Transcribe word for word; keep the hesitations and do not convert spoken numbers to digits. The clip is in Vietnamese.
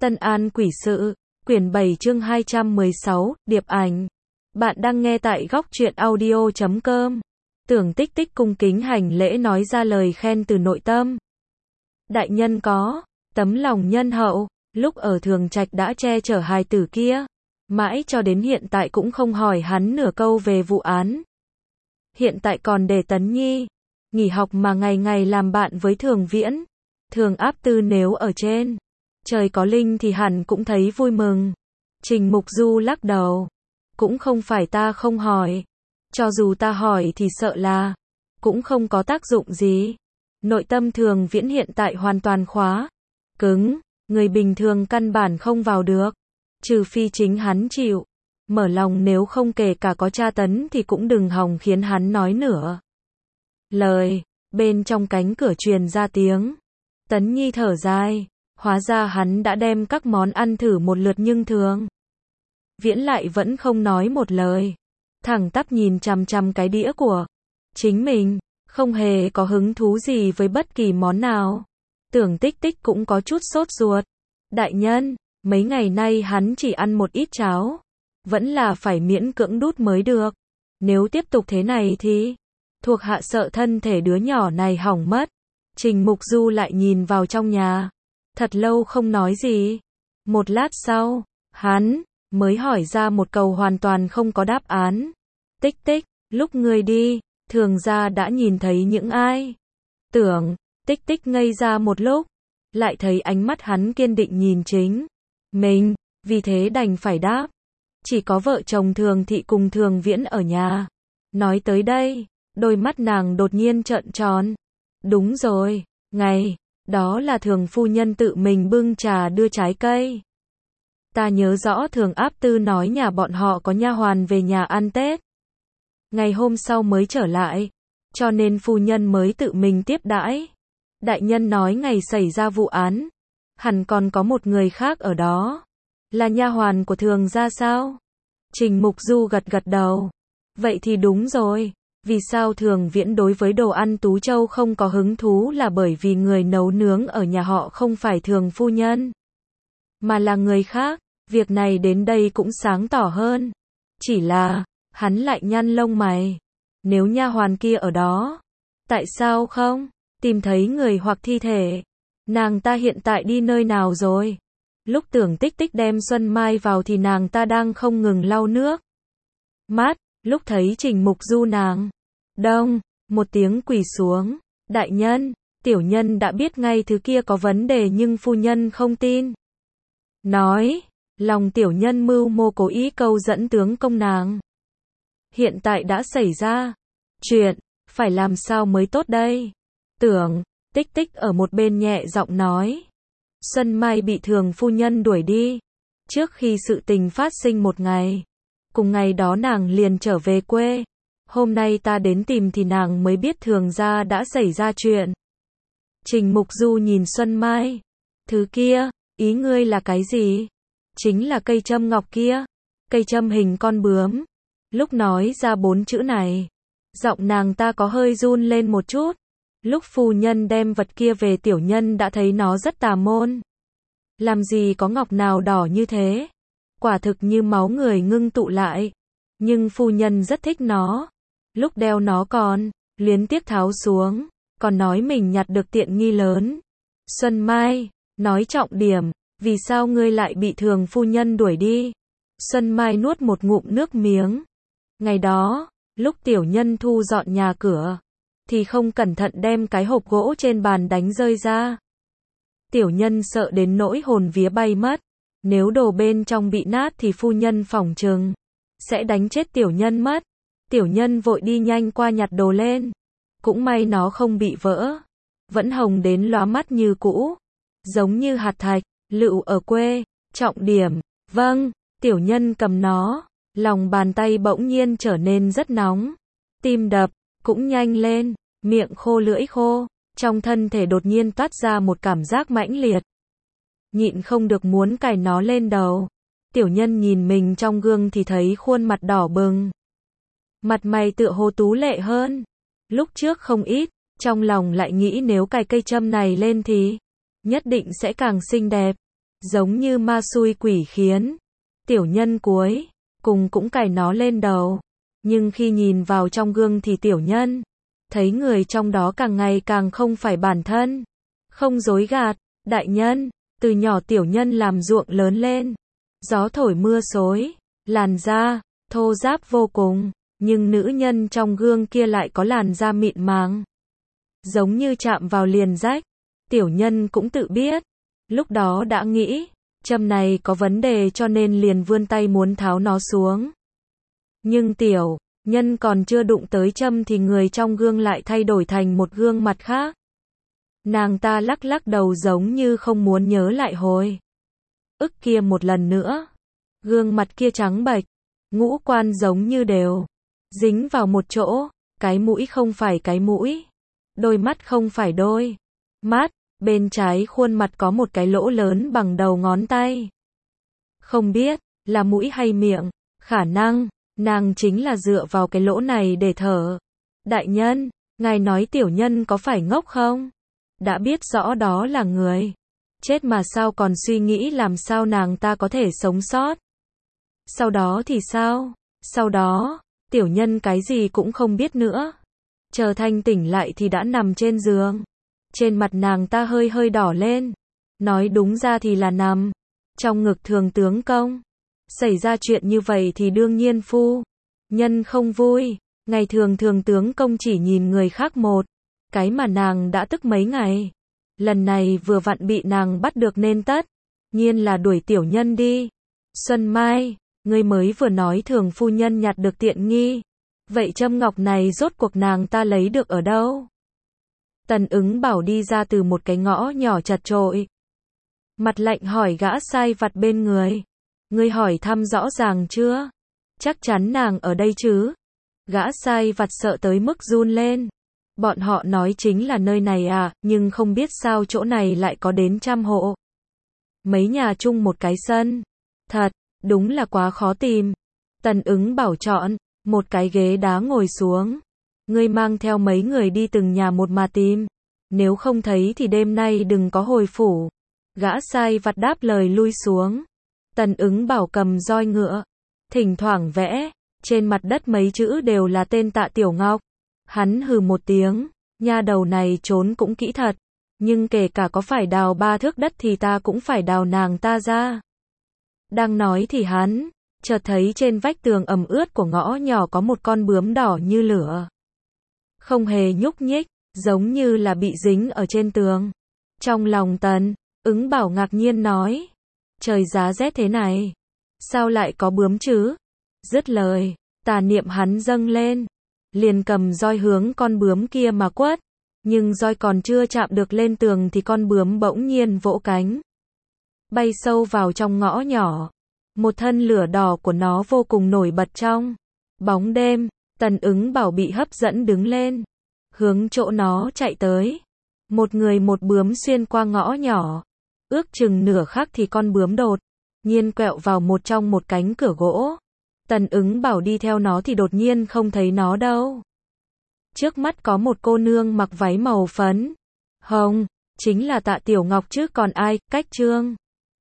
Tân An Quỷ Sự, quyển bảy chương hai trăm mười sáu, Điệp ảnh. Bạn đang nghe tại góc truyện audio chấm com. Tưởng Tích Tích cung kính hành lễ nói ra lời khen từ nội tâm. Đại nhân có tấm lòng nhân hậu, lúc ở Thường Trạch đã che chở hài tử kia, mãi cho đến hiện tại cũng không hỏi hắn nửa câu về vụ án. Hiện tại còn để Tấn Nhi nghỉ học mà ngày ngày làm bạn với Thường Viễn, Thường Áp Tư nếu ở trên trời có linh thì hẳn cũng thấy vui mừng. Trình Mục Du lắc đầu. Cũng không phải ta không hỏi. Cho dù ta hỏi thì sợ là cũng không có tác dụng gì. Nội tâm Thường Viễn hiện tại hoàn toàn khóa cứng, người bình thường căn bản không vào được. Trừ phi chính hắn chịu mở lòng, nếu không kể cả có tra tấn thì cũng đừng hòng khiến hắn nói nửa lời. Bên trong cánh cửa truyền ra tiếng Tấn Nhi thở dài. Hóa ra hắn đã đem các món ăn thử một lượt nhưng Thường Viễn lại vẫn không nói một lời. Thẳng tắp nhìn chằm chằm cái đĩa của chính mình, không hề có hứng thú gì với bất kỳ món nào. Tưởng Tích Tích cũng có chút sốt ruột. Đại nhân, mấy ngày nay hắn chỉ ăn một ít cháo, vẫn là phải miễn cưỡng đút mới được. Nếu tiếp tục thế này thì thuộc hạ sợ thân thể đứa nhỏ này hỏng mất. Trình Mục Du lại nhìn vào trong nhà, thật lâu không nói gì. Một lát sau, hắn mới hỏi ra một câu hoàn toàn không có đáp án. Tích Tích, lúc ngươi đi, Thường gia đã nhìn thấy những ai? Tưởng Tích Tích ngây ra một lúc, lại thấy ánh mắt hắn kiên định nhìn chính mình, vì thế đành phải đáp. Chỉ có vợ chồng Thường Thị cùng Thường Viễn ở nhà. Nói tới đây, đôi mắt nàng đột nhiên trợn tròn. Đúng rồi, ngày đó là Thường phu nhân tự mình bưng trà đưa trái cây. Ta nhớ rõ Thường Áp Tư nói nhà bọn họ có nha hoàn về nhà ăn Tết. Ngày hôm sau mới trở lại, cho nên phu nhân mới tự mình tiếp đãi. Đại nhân nói ngày xảy ra vụ án, hẳn còn có một người khác ở đó. Là nha hoàn của Thường gia sao? Trình Mục Du gật gật đầu. Vậy thì đúng rồi. Vì sao Thường Viễn đối với đồ ăn Tú Châu không có hứng thú là bởi vì người nấu nướng ở nhà họ không phải Thường phu nhân, mà là người khác. Việc này đến đây cũng sáng tỏ hơn. Chỉ là, hắn lại nhăn lông mày. Nếu nha hoàn kia ở đó, tại sao không tìm thấy người hoặc thi thể? Nàng ta hiện tại đi nơi nào rồi? Lúc Tưởng Tích Tích đem Xuân Mai vào thì nàng ta đang không ngừng lau nước mắt. Lúc thấy Trình Mục Du nàng đông một tiếng quỳ xuống. Đại nhân, tiểu nhân đã biết ngay thứ kia có vấn đề nhưng phu nhân không tin. Nói, lòng tiểu nhân mưu mô cố ý câu dẫn tướng công nàng. Hiện tại đã xảy ra chuyện, phải làm sao mới tốt đây? Tưởng Tích Tích ở một bên nhẹ giọng nói. Xuân Mai bị Thường phu nhân đuổi đi trước khi sự tình phát sinh một ngày. Cùng ngày đó nàng liền trở về quê. Hôm nay ta đến tìm thì nàng mới biết Thường gia đã xảy ra chuyện. Trình Mục Du nhìn Xuân Mai. Thứ kia, ý ngươi là cái gì? Chính là cây châm ngọc kia. Cây châm hình con bướm. Lúc nói ra bốn chữ này, giọng nàng ta có hơi run lên một chút. Lúc phu nhân đem vật kia về tiểu nhân đã thấy nó rất tà môn. Làm gì có ngọc nào đỏ như thế? Quả thực như máu người ngưng tụ lại. Nhưng phu nhân rất thích nó. Lúc đeo nó còn luyến tiếc tháo xuống, còn nói mình nhặt được tiện nghi lớn. Xuân Mai, nói trọng điểm, vì sao ngươi lại bị Thường phu nhân đuổi đi? Xuân Mai nuốt một ngụm nước miếng. Ngày đó, lúc tiểu nhân thu dọn nhà cửa, thì không cẩn thận đem cái hộp gỗ trên bàn đánh rơi ra. Tiểu nhân sợ đến nỗi hồn vía bay mất. Nếu đồ bên trong bị nát thì phu nhân phỏng chừng sẽ đánh chết tiểu nhân mất. Tiểu nhân vội đi nhanh qua nhặt đồ lên. Cũng may nó không bị vỡ, vẫn hồng đến lóa mắt như cũ, giống như hạt thạch lựu ở quê. Trọng điểm, vâng. Tiểu nhân cầm nó, lòng bàn tay bỗng nhiên trở nên rất nóng, tim đập cũng nhanh lên, miệng khô lưỡi khô, trong thân thể đột nhiên toát ra một cảm giác mãnh liệt. Nhịn không được muốn cài nó lên đầu. Tiểu nhân nhìn mình trong gương thì thấy khuôn mặt đỏ bừng, mặt mày tựa hồ tú lệ hơn lúc trước không ít. Trong lòng lại nghĩ nếu cài cây châm này lên thì nhất định sẽ càng xinh đẹp. giống như ma xui quỷ khiến. Tiểu nhân cuối cùng cũng cài nó lên đầu. Nhưng khi nhìn vào trong gương thì tiểu nhân thấy người trong đó càng ngày càng không phải bản thân. Không dối gạt, đại nhân, từ nhỏ tiểu nhân làm ruộng lớn lên. Gió thổi mưa xối, làn da thô ráp vô cùng, nhưng nữ nhân trong gương kia lại có làn da mịn màng, giống như chạm vào liền rách. Tiểu nhân cũng tự biết, lúc đó đã nghĩ, châm này có vấn đề cho nên liền vươn tay muốn tháo nó xuống. Nhưng tiểu nhân còn chưa đụng tới châm thì người trong gương lại thay đổi thành một gương mặt khác. Nàng ta lắc lắc đầu giống như không muốn nhớ lại hồi ức kia một lần nữa. Gương mặt kia trắng bệch, ngũ quan giống như đều dính vào một chỗ, cái mũi không phải cái mũi, đôi mắt không phải đôi mắt, bên trái khuôn mặt có một cái lỗ lớn bằng đầu ngón tay. Không biết là mũi hay miệng, khả năng nàng chính là dựa vào cái lỗ này để thở. Đại nhân, ngài nói tiểu nhân có phải ngốc không? Đã biết rõ đó là người chết mà sao còn suy nghĩ làm sao nàng ta có thể sống sót. Sau đó thì sao? Sau đó, tiểu nhân cái gì cũng không biết nữa. Chờ thanh tỉnh lại thì đã nằm trên giường. Trên mặt nàng ta hơi hơi đỏ lên. Nói đúng ra thì là nằm trong ngực thường tướng công. Xảy ra chuyện như vậy thì đương nhiên phu nhân không vui. Ngày thường thường tướng công chỉ nhìn người khác một cái mà nàng đã tức mấy ngày. Lần này vừa vặn bị nàng bắt được nên tất nhiên là đuổi tiểu nhân đi. Xuân Mai, ngươi mới vừa nói thường phu nhân nhặt được tiện nghi. Vậy châm ngọc này rốt cuộc nàng ta lấy được ở đâu? Tần Ứng Bảo đi ra từ một cái ngõ nhỏ chật chội. Mặt lạnh hỏi gã sai vặt bên người. Ngươi hỏi thăm rõ ràng chưa? Chắc chắn nàng ở đây chứ? Gã sai vặt sợ tới mức run lên. Bọn họ nói chính là nơi này à, nhưng không biết sao chỗ này lại có đến trăm hộ. Mấy nhà chung một cái sân. Thật, đúng là quá khó tìm. Tần Ứng Bảo chọn một cái ghế đá ngồi xuống. Ngươi mang theo mấy người đi từng nhà một mà tìm. Nếu không thấy thì đêm nay đừng có hồi phủ. Gã sai vặt đáp lời lui xuống. Tần Ứng Bảo cầm roi ngựa, thỉnh thoảng vẽ trên mặt đất mấy chữ đều là tên Tạ Tiểu Ngọc. Hắn hừ một tiếng, nha đầu này trốn cũng kỹ thật, nhưng kể cả có phải đào ba thước đất thì ta cũng phải đào nàng ta ra. Đang nói thì hắn chợt thấy trên vách tường ẩm ướt của ngõ nhỏ có một con bướm đỏ như lửa, không hề nhúc nhích, giống như là bị dính ở trên tường. Trong lòng Tần Ứng Bảo ngạc nhiên nói, trời giá rét thế này, sao lại có bướm chứ? Dứt lời, tà niệm hắn dâng lên, liền cầm roi hướng con bướm kia mà quất, nhưng roi còn chưa chạm được lên tường thì con bướm bỗng nhiên vỗ cánh, bay sâu vào trong ngõ nhỏ. Một thân lửa đỏ của nó vô cùng nổi bật trong bóng đêm. Tần Ứng Bảo bị hấp dẫn đứng lên, hướng chỗ nó chạy tới. Một người một bướm xuyên qua ngõ nhỏ, ước chừng nửa khắc thì con bướm đột nhiên quẹo vào một trong một cánh cửa gỗ. Tần Ứng Bảo đi theo nó thì đột nhiên không thấy nó đâu. Trước mắt có một cô nương mặc váy màu phấn hồng, chính là Tạ Tiểu Ngọc chứ còn ai. Cách chương